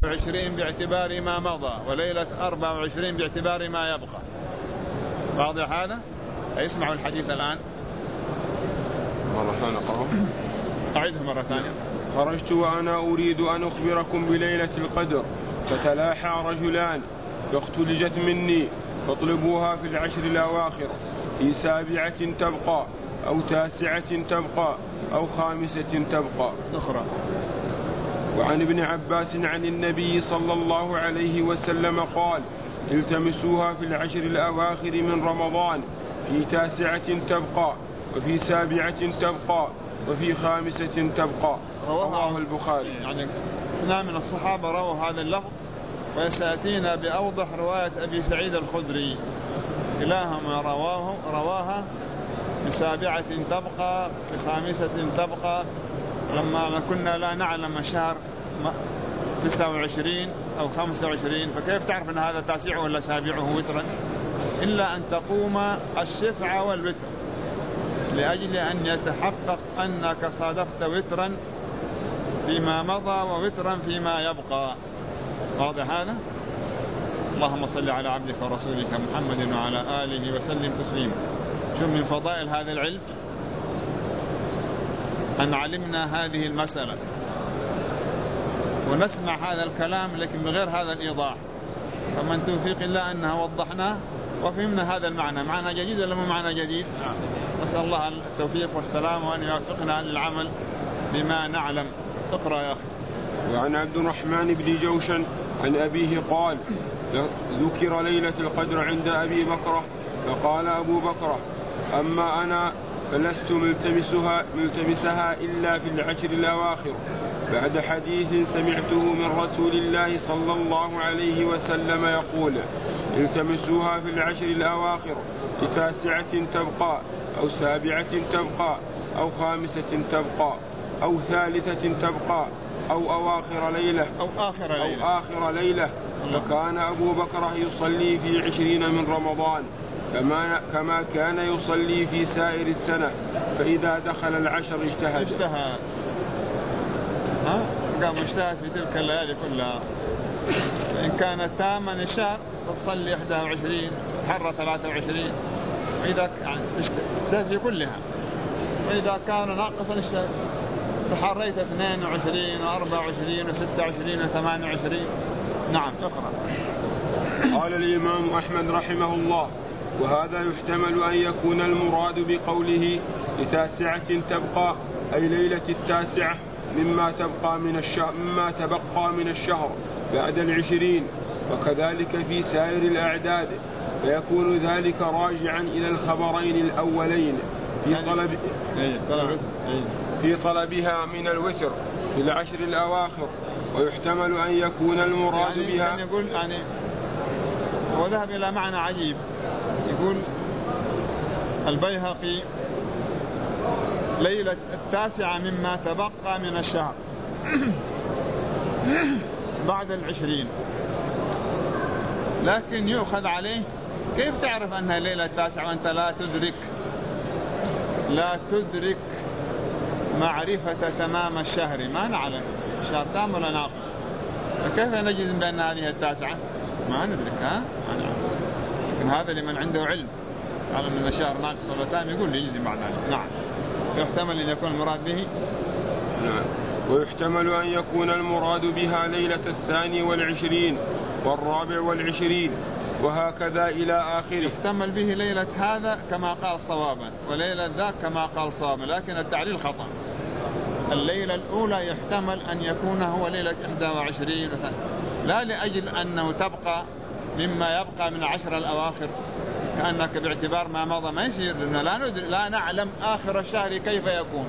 23 باعتبار ما مضى، وليلة 24 باعتبار ما يبقى. واضح هذا؟ اسمعوا الحديث الآن مرة ثانية. أعيده مرة ثانية. خرجت وأنا أريد أن أخبركم بليلة القدر، فتلاحى رجلان فاختلجت مني، فاطلبوها في العشر الأواخر، في 7 تبقى، أو 9 تبقى، أو 5 تبقى. أخرى. وعن ابن عباس عن النبي صلى الله عليه وسلم قال: التمسوها في العشر الأواخر من رمضان، في 9 تبقى، وفي 7 تبقى، وفي 5 تبقى. رواه البخاري. يعني اثنان من الصحابة رووا هذا اللفظ، وسيأتينا بأوضح رواية أبي سعيد الخدري، كلاهما رواها في 7 تبقى، في 5 تبقى، لما كنا لا نعلم شهر 29 أو 25، فكيف تعرف أن هذا 9 ولا 7 وترا؟ إلا أن تقوم الشفع والوتر، لأجل أن يتحقق أنك صادفت وترا فيما مضى ووترا فيما يبقى. واضح هذا؟ اللهم صل على عبدك ورسولك محمد وعلى آله وسلم تسليما. شوف من فضائل هذا العلم أن علمنا هذه المسألة ونسمع هذا الكلام لكن بغير هذا الإيضاح، فمن توفيق الله أنها وضحناه وفهمنا هذا المعنى. معنى جديد ولا مو معنى جديد؟ نسأل الله التوفيق والسلام وأن يوفقنا للعمل بما نعلم. اقرأ يا أخي. وعن عبد الرحمن بن جوشن عن أبيه قال: ذكر ليلة القدر عند أبي بكر، فقال أبو بكر: أما أنا فلست ملتمسها إلا في العشر الأواخر، بعد حديث سمعته من رسول الله صلى الله عليه وسلم يقول: التمسوها في العشر الأواخر، في 9 تبقى، أو 7 تبقى، أو 5 تبقى، أو 3 تبقى، أو أواخر ليلة، أو آخر ليلة. وكان أبو بكر يصلي في 20 من رمضان كما كان يصلي في سائر السنة، فإذا دخل العشر اجتهد. قام اجتهد في تلك الليالي كلها. إن كانت تاما الشهر تصلي 21، تحرى 23، وإذا اجتهد في كلها. وإذا كان ناقصا اجتهد، تحريت 22 و24 و26 و28. نعم. اقرأ. قال الإمام أحمد رحمه الله: وهذا يحتمل أن يكون المراد بقوله ل9 تبقى، أي ليلة 9 مما تبقى من الشهر بعد 20، وكذلك في سائر الأعداد، فيكون ذلك راجعا إلى الخبرين الأولين في طلبها من الوتر في العشر الأواخر. ويحتمل أن يكون المراد بها، يقول هو ذهب إلى معنى عجيب. يقول البيهقي: ليلة 9 مما تبقى من الشهر بعد 20. لكن يؤخذ عليه كيف تعرف أنها ليلة 9 وأنت لا تدرك معرفة تمام الشهر؟ ما نعلم الشهر تام ولا ناقص، فكيف نجزم بأن هذه 9؟ ما ندرك. لكن هذا لمن عنده علم علم أن الشهر ناقص ولا تام يقول لي يجزم بعد ذلك. نعم. يحتمل أن يكون المراد به. نعم. ويحتمل أن يكون المراد بها ليلة 22 و24، وهكذا إلى آخره. يحتمل به ليلة هذا كما قال صوابا، وليلة ذاك كما قال صوابا، لكن التعليل خطأ. الليلة الأولى يحتمل أن يكون هو ليلة 21 مثلا، لا لأجل أنه تبقى مما يبقى من 10 الأواخر، كأنك باعتبار ما مضى ما يصير، لأنه لا نعلم آخر الشهر كيف يكون،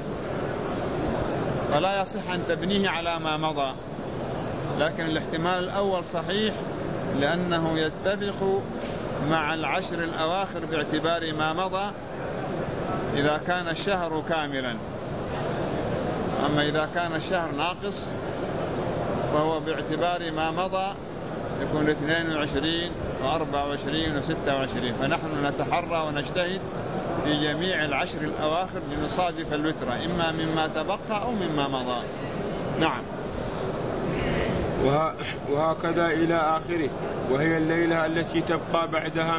فلا يصح أن تبنيه على ما مضى. لكن الاحتمال الأول صحيح، لأنه يتفق مع العشر الأواخر باعتبار ما مضى إذا كان الشهر كاملا. أما إذا كان الشهر ناقص فهو باعتبار ما مضى يكون 22 و24 و26. فنحن نتحرى ونجتهد في جميع العشر الأواخر لنصادف الوتر، إما مما تبقى أو مما مضى. نعم. وهكذا إلى آخره. وهي الليلة التي تبقى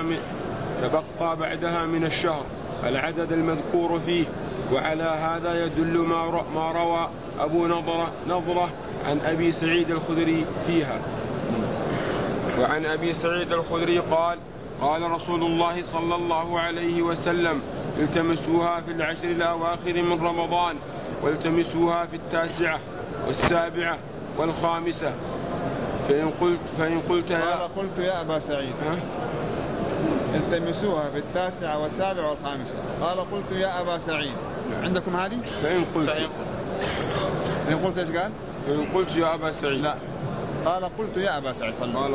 بعدها من الشهر العدد المذكور فيه. وعلى هذا يدل ما روى أبو نضرة عن أبي سعيد الخدري فيها. وعن أبي سعيد الخدري قال: قال رسول الله صلى الله عليه وسلم: التمسوها في العشر الأواخر من رمضان، والتمسوها في 9 و7 و5. فإن قلت يا أبا سعيد التمسوها في 9 و7 و5. قال: قلت يا أبا سعيد. عندكم هذه؟ فإن قلت إيش قال؟ فإن قلت يا أبا سعيد. لا، قال: قلت يا أبا سعيد.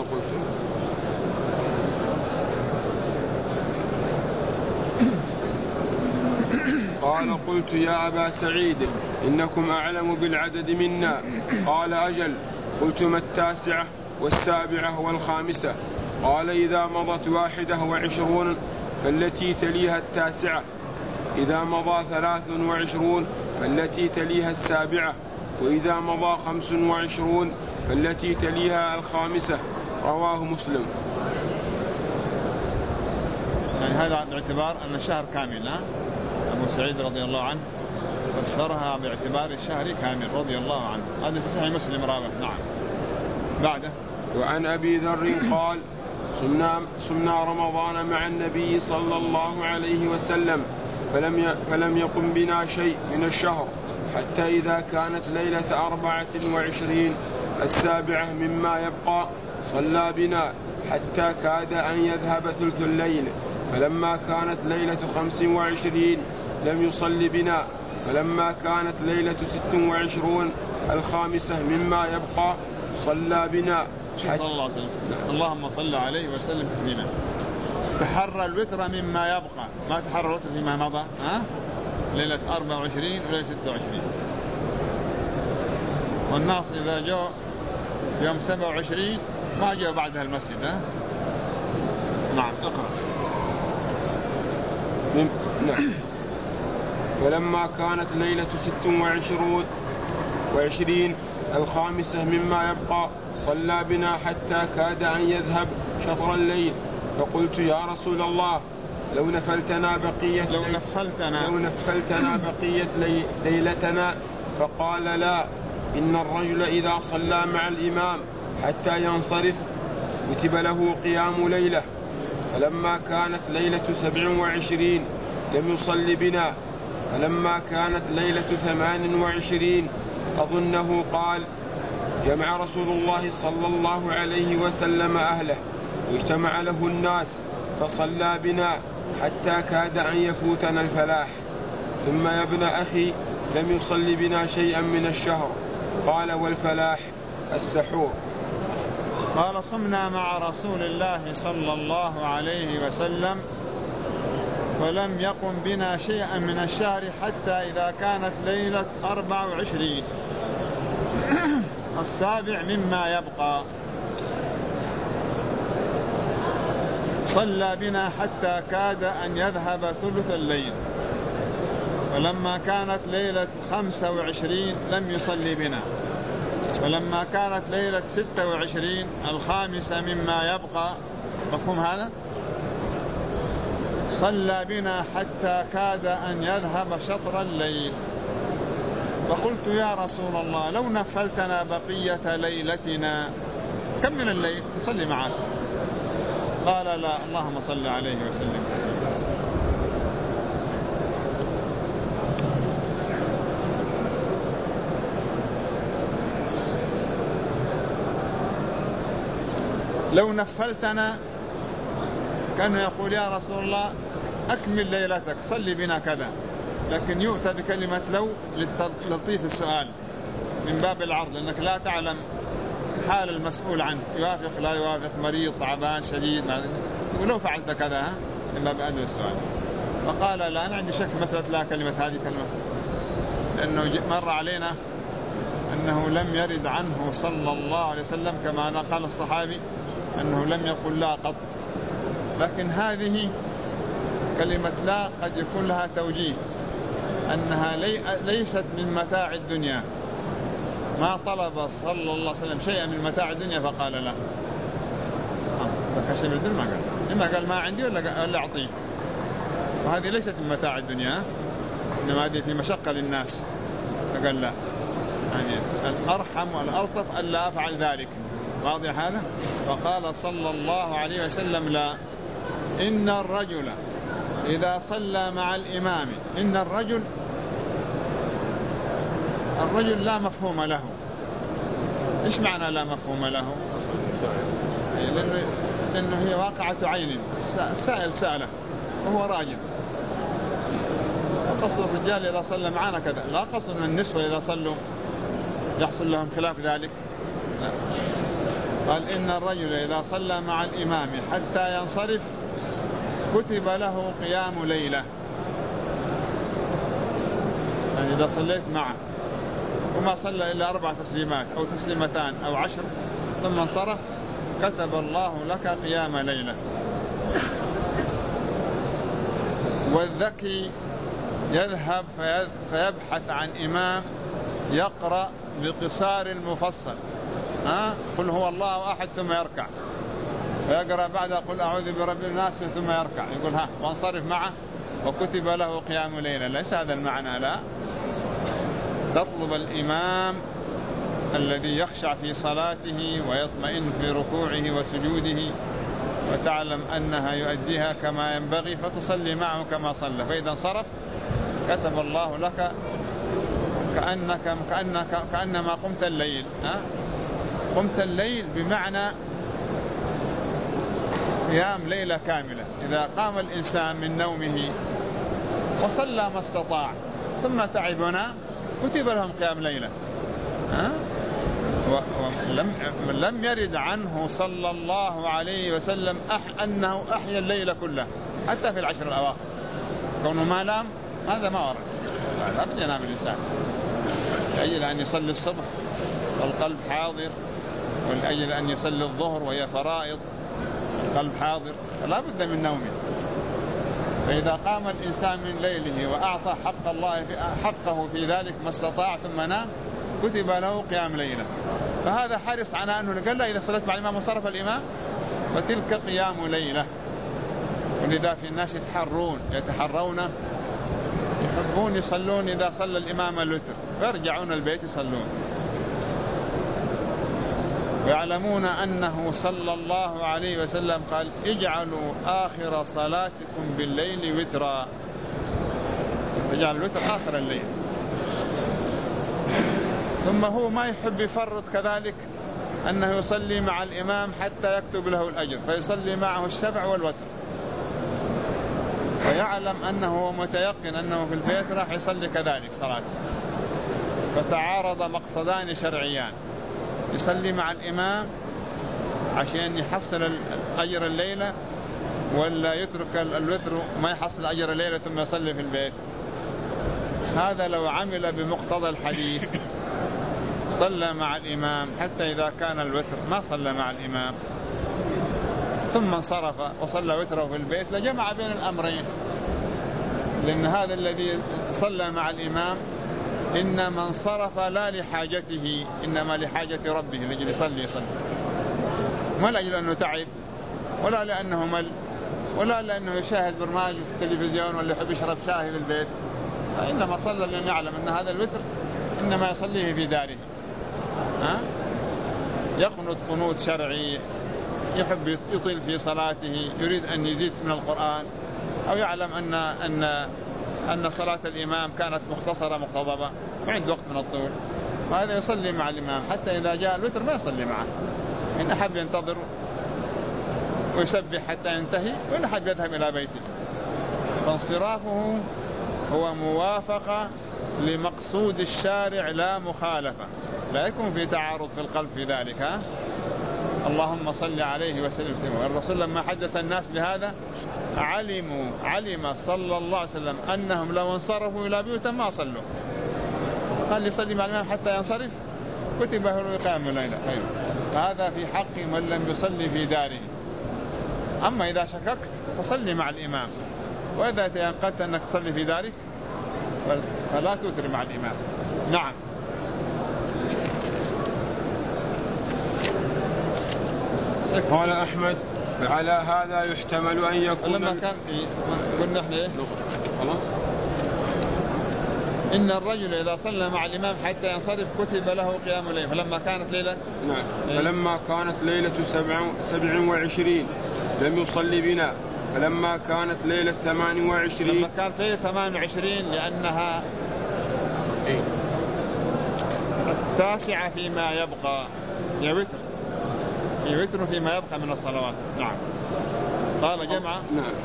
قال: قلت يا أبا سعيد إنكم أعلم بالعدد منا. قال: أجل. قلت: ما 9 و7 و5؟ قال: إذا مضت 21 فالتي تليها 9، إذا مضى 23 فالتي تليها 7، وإذا مضى 25 فالتي تليها 5. رواه مسلم. يعني هذا باعتبار أن الشهر كامل. أبو سعيد رضي الله عنه فسرها باعتبار الشهر كامل رضي الله عنه. هذا في صحيح مسلم رابع. نعم. بعده: وعن أبي ذر قال: صمنا رمضان مع النبي صلى الله عليه وسلم فلم يقم بنا شيء من الشهر حتى إذا كانت ليلة 24 7 مما يبقى صلى بنا حتى كاد أن يذهب ثلث الليل. فلما كانت ليلة 25 لم يصل بنا. فلما كانت ليلة 26 5 مما يبقى صلى بنا. صلى الله عليه وسلم. اللهم صل عليه وسلم تسليما. تحرى الوتر مما يبقى، ما تحرى الوتر فيما مضى. ليلة 24 وليلة 26. والناس إذا جاء يوم 27 ما جاء بعدها المسجد. نعم. اقرأ. نعم. ولما كانت ليلة 26 5 مما يبقى صلى بنا حتى كاد أن يذهب شطر الليل. فقلت: يا رسول الله لو نفلتنا بقية ليلتنا. فقال: لا، إن الرجل إذا صلى مع الإمام حتى ينصرف كتب له قيام ليلة. فلما كانت ليلة 27 لم يصل بنا. فلما كانت ليلة 28 أظنه قال: جمع رسول الله صلى الله عليه وسلم أهله واجتمع له الناس فصلى بنا حتى كاد أن يفوتنا الفلاح. ثم يا ابن أخي لم يصل بنا شيئا من الشهر. قال: والفلاح السحور. قال: صمنا مع رسول الله صلى الله عليه وسلم فلم يقم بنا شيئا من الشهر حتى إذا كانت ليلة 24 7 مما يبقى صلى بنا حتى كاد أن يذهب ثلث الليل. فلما كانت ليلة 25 لم يصلي بنا. فلما كانت ليلة 26 5 مما يبقى، مفهوم هذا؟ صلى بنا حتى كاد أن يذهب شطر الليل. فقلت: يا رسول الله لو نفلتنا بقية ليلتنا، كم من الليل نصلي معك؟ قال: لا، اللهم صل عليه وسلم. لو نفلتنا كان يقول: يا رسول الله أكمل ليلتك، صلي بنا كذا. لكن يؤتى بكلمة لو للطيف السؤال من باب العرض، لأنك لا تعلم حال المسؤول عنه، يوافق لا يوافق، مريض، تعبان، شديد، ولو فعلت كذا من باب أدب السؤال. فقال: لا، أنا عندي شك في مسألة لا كلمة هذه كلمة، لأنه مر علينا أنه لم يرد عنه صلى الله عليه وسلم كما نقل الصحابي أنه لم يقل لا قط. لكن هذه كلمة لا قد يكون لها توجيه، أنها ليست من متاع الدنيا، ما طلب صلى الله عليه وسلم شيئا من متاع الدنيا فقال لا. فكشف الدنيا ما قال، إما قال ما عندي ولا أعطيه. وهذه ليست من متاع الدنيا، إنما هذه في مشقة للناس، فقال لا. يعني الأرحم والألطف ألا أفعل ذلك. واضح هذا؟ فقال صلى الله عليه وسلم لا، إن الرجل إذا صلى مع الإمام، إن الرجل لا مفهوم له. إيش معنى لا مفهوم له؟ لأنه هي واقعة عين، السائل سأله وهو راجل. قص الرجال إذا صلى معنا كذا، لا قص أن النسوة إذا صلوا يحصل لهم خلاف ذلك. لا. قال إن الرجل إذا صلى مع الإمام حتى ينصرف كتب له قيام ليلة. يعني إذا صليت معه وما صلى إلا 4 تسليمات أو تسليمتان أو 10 ثم انصرف، كتب الله لك قيام ليلة. والذكي يذهب فيبحث عن إمام يقرأ بقصار المفصل، قل هو الله أحد ثم يركع، فيقرأ بعد قل أعوذ برب الناس ثم يركع، يقول وانصرف معه وكتب له قيام ليلة. ليس هذا المعنى، لا. تطلب الإمام الذي يخشع في صلاته ويطمئن في ركوعه وسجوده وتعلم أنها يؤديها كما ينبغي، فتصلي معه كما صلى. فإذا انصرف كتب الله لك كأنما قمت الليل. قمت الليل بمعنى قيام ليلة كاملة. إذا قام الإنسان من نومه وصلى ما استطاع ثم تعبنا كتب لهم قيام ليلة. لم يرد عنه صلى الله عليه وسلم أنه أحيا الليل كله حتى في العشر الأواخر. كونه ما نام هذا ما ورد. لا بد ينام الإنسان لأجل أن يصلي الصبح والقلب حاضر، ولأجل أن يصلي الظهر وهي فرائض القلب حاضر، فلا بد من نومه. فإذا قام الإنسان من ليله وأعطى حقه في ذلك ما استطاع ثم نام كتب له قيام ليلة. فهذا حرص على أنه قال لا إذا صلت مع الإمام وصرف الإمام فتلك قيام ليلة. ولذا في الناس يتحرون يحبون يصلون إذا صلى الإمام الوتر فيرجعون البيت يصلون، ويعلمون أنه صلى الله عليه وسلم قال اجعلوا آخر صلاتكم بالليل وترا، اجعل الوتر آخر الليل. ثم هو ما يحب يفرط كذلك أنه يصلي مع الإمام حتى يكتب له الأجر، فيصلي معه الشفع والوتر، ويعلم أنه متيقن أنه في البيت راح يصلي كذلك صلاته. فتعارض مقصدان شرعيان، يصلي مع الإمام عشان يحصل أجر الليلة، ولا يترك الوتر ما يحصل أجر الليلة ثم يصلي في البيت. هذا لو عمل بمقتضى الحديث صلى مع الإمام حتى إذا كان الوتر ما صلى مع الإمام ثم انصرف وصلى وتره في البيت لجمع بين الأمرين. لأن هذا الذي صلى مع الإمام إنما انصرف لا لحاجته، إنما لحاجة ربه لأجل يصلي ما لأجل أنه تعب، ولا لأنه مل، ولا لأنه يشاهد برنامج في التلفزيون ولا يحب يشرب شاهي في البيت. إنما صلى لأن يعلم أن هذا الوتر إنما يصليه في داره. يقنط قنوت شرعي، يحب يطيل في صلاته، يريد أن يزيد من القرآن، أو يعلم أن صلاة الإمام كانت مختصرة مقتضبة وعنده وقت من الطول، وهذا يصلي مع الإمام حتى إذا جاء الوتر ما يصلي معه. إن أحب ينتظر ويسبح حتى ينتهي، وإن أحب يذهب إلى بيته. فانصرافه هو موافقة لمقصود الشارع لا مخالفة، لا يكون في تعارض في القلب في ذلك. اللهم صل عليه وسلم. الرسول لما حدث الناس بهذا علم صلى الله عليه وسلم أنهم لو انصرفوا إلى بيوتهم ما صلوا، قال يصلي مع الإمام حتى ينصرف كتب له قيام الليلة. فهذا في حق من لم يصلي في داره. أما إذا شككت فصلي مع الإمام، وإذا تيقنت أنك تصلي في دارك فلا توتر مع الإمام. نعم. قال أحمد على هذا يحتمل أن يكون لما كان قلنا احنا ايه خلاص إن الرجل إذا صلى مع الإمام حتى ينصرف كتب له قيام الليل. فلما كانت ليلة نعم فلما كانت ليلة 27 لم يصلي بنا. فلما كانت ليلة 28 لما كانت ليلة 28 لأنها التاسعة فيما يبقى يوتر فيما يبقى من الصلوات. نعم قال جمع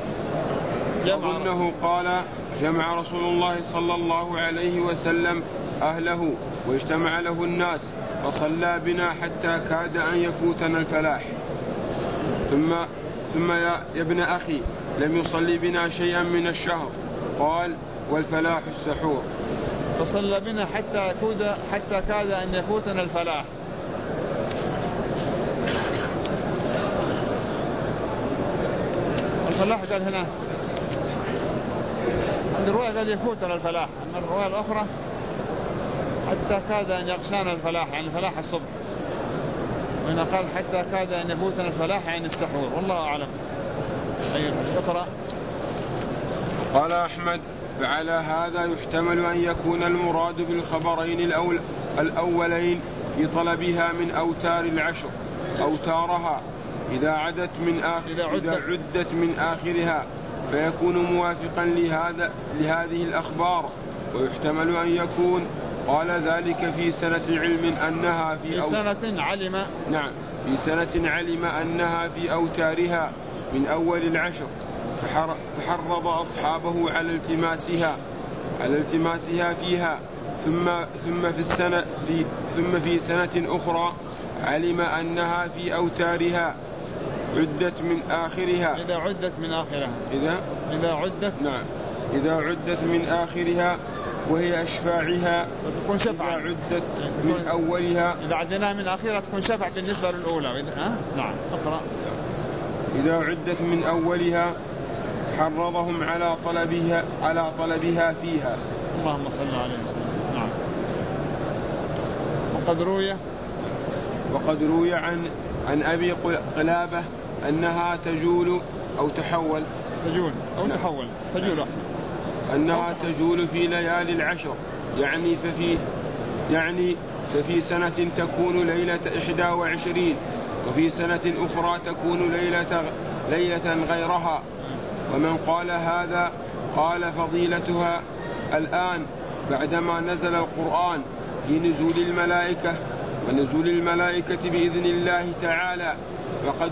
أظنه قال جمع رسول الله صلى الله عليه وسلم أهله واجتمع له الناس فصلى بنا حتى كاد أن يفوتنا الفلاح. ثم يا ابن أخي لم يصلي بنا شيئا من الشهر. قال والفلاح السحور. فصلى بنا حتى كاد أن يفوتنا الفلاح. الفلاح قال هنا عند الرواية قال يفوتنا الفلاح. أما الرواية الأخرى حتى كاد أن يغشانا الفلاح يعني الفلاح الصبح. وهنا قال حتى كاد أن يفوتنا الفلاح يعني السحور. والله أعلم. اقرأ. قال أحمد فعلى هذا يحتمل أن يكون المراد بالخبرين الأولين في طلبها من أوتار العشر أوتارها إذا عدت من آخرها فيكون موافقا لهذه الأخبار. ويحتمل أن يكون قال ذلك في سنة علم أنها في سنة علم أنها في أوتارها من أول العشر فحرض أصحابه على التماسها فيها. ثم في سنة أخرى علم أنها في أوتارها عدت من آخرها إذا عدت من آخرها وهي أشفاعها وتكون شفعة. إذا عدت من أولها إذا عدناها من آخرها تكون شفعة بالنسبة للأولى. نعم اقرأ. إذا عدت من أولها حرضهم على طلبها فيها. اللهم صل عليه وسلم. نعم. وقد روي عن أبي قلابة أنها تجول أو تحول أحسن. أنها تجول في ليالي العشر يعني ففي سنة تكون ليلة 21 وفي سنة أخرى تكون ليلة غيرها. ومن قال هذا قال فضيلتها الآن بعدما نزل القرآن في نزول الملائكة ونزول الملائكة بإذن الله تعالى وقد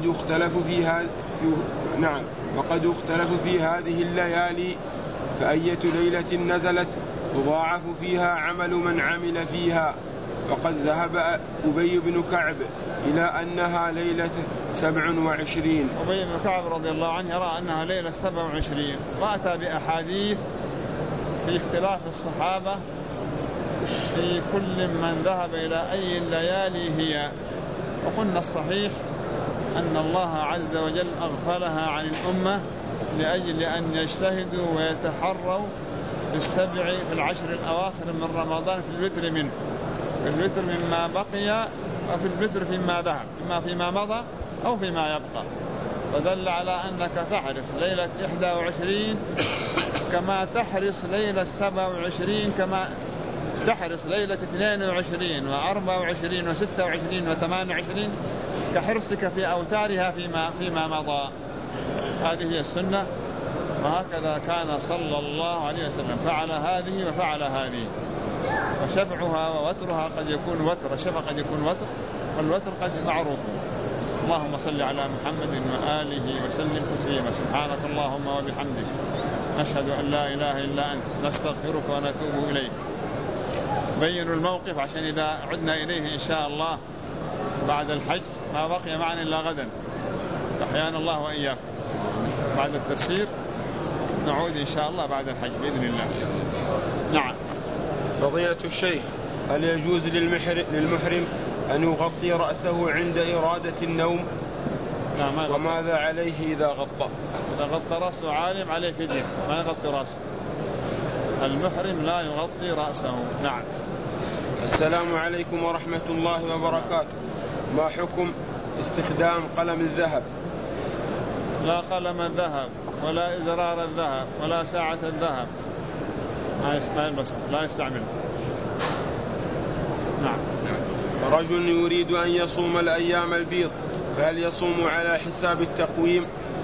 يختلف في هذه الليالي فأية ليلة نزلت تضاعف فيها عمل من عمل فيها. وقد ذهب أبي بن كعب إلى أنها ليلة 27. أبي بن كعب رضي الله عنه يرى أنها ليلة 27 وأتى بأحاديث في اختلاف الصحابة في كل من ذهب إلى أي الليالي هي. وقلنا الصحيح أن الله عز وجل أغفلها عن الأمة لأجل أن يجتهدوا ويتحروا في العشر الأواخر من رمضان في الوتر منه، في الوتر مما بقي وفي الوتر فيما ذهب، إما فيما مضى أو فيما يبقى. فدل على أنك تحرص ليلة 21 كما تحرص ليلة 27 كما تحرص ليلة 22 و24 و26 و28 كحرصك في أوتارها فيما مضى. هذه هي السنة، وهكذا كان صلى الله عليه وسلم، فعل هذه وفعل هذه. وشفعها ووترها قد يكون وتر، الشفع قد يكون وتر، والوتر قد معروف. اللهم صل على محمد وآله وسلم تسليما. سبحانك اللهم وبحمدك نشهد أن لا إله إلا أنت نستغفرك ونتوب إليك. بينوا الموقف عشان إذا عدنا إليه إن شاء الله بعد الحج ما بقي معنا إلا غدا، أحيانا الله وإياكم. بعد التفسير نعود إن شاء الله بعد الحج بإذن الله. نعم. فضيلة الشيخ، هل يجوز للمحرم أن يغطي رأسه عند إرادة النوم؟ لا، وماذا عليه إذا غطى؟ إذا غطى رأسه عالم عليه فدية، ما يغطي رأسه. المحرم لا يغطي رأسه. نعم. السلام عليكم ورحمة الله وبركاته. ما حكم استخدام قلم الذهب. لا قلم الذهب ولا إزرار الذهب ولا ساعة الذهب لا يستعمل. نعم. رجل يريد أن يصوم الأيام البيض فهل يصوم على حساب التقويم؟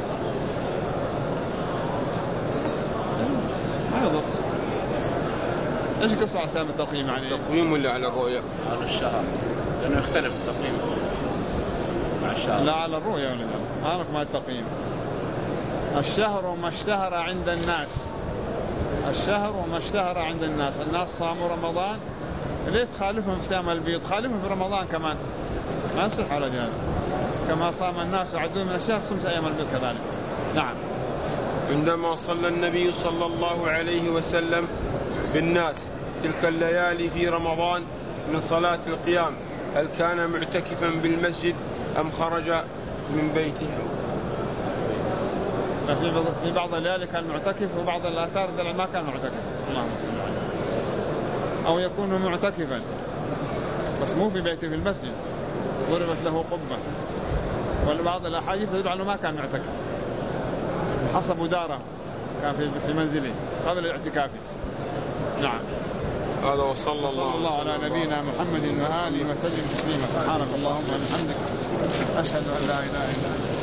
ما يضر. ايش قصة على حساب التقويم يعني؟ تقويم ولا على الرؤية؟ على الشهر، لأنه يختلف التقويم مع الشهر. لا على الرؤية ولا لا؟ أعرف ما التقويم. الشهر ما اشتهر عند الناس، الشهر وما اشتهر عند الناس. الناس صاموا رمضان، ليه تخالفهم في صيام البيض؟ خالفهم في رمضان كمان، ما يصح على هذا. كما صام الناس وعدوا من الشهر صمت أيام البيض كذلك. نعم. عندما صلى النبي صلى الله عليه وسلم بالناس تلك الليالي في رمضان من صلاة القيام، هل كان معتكفا بالمسجد أم خرج من بيته؟ في بعض الليالي كان معتكف، وبعض الآثار دل ما كان معتكف. اللهم صل عليه. أو يكون معتكفا بس مو في بيته في المسجد، ضربت له قبة. وبعض الأحاديث تدل على ما كان معتكف، حسب داره كان في منزله قبل الاعتكاف. نعم. هذا وصلى الله على نبينا محمد وآله وسلم تسليما. سبحانك اللهم وبحمدك، أشهد أن لا إله إلا أنت.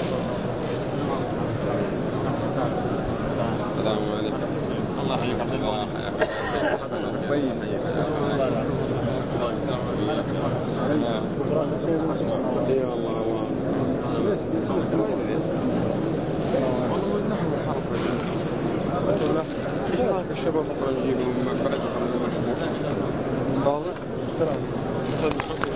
السلام عليكم. الله يحييك. الله ايش رايك الشباب بكره نجيبهم بعد من المشروع؟ واضح؟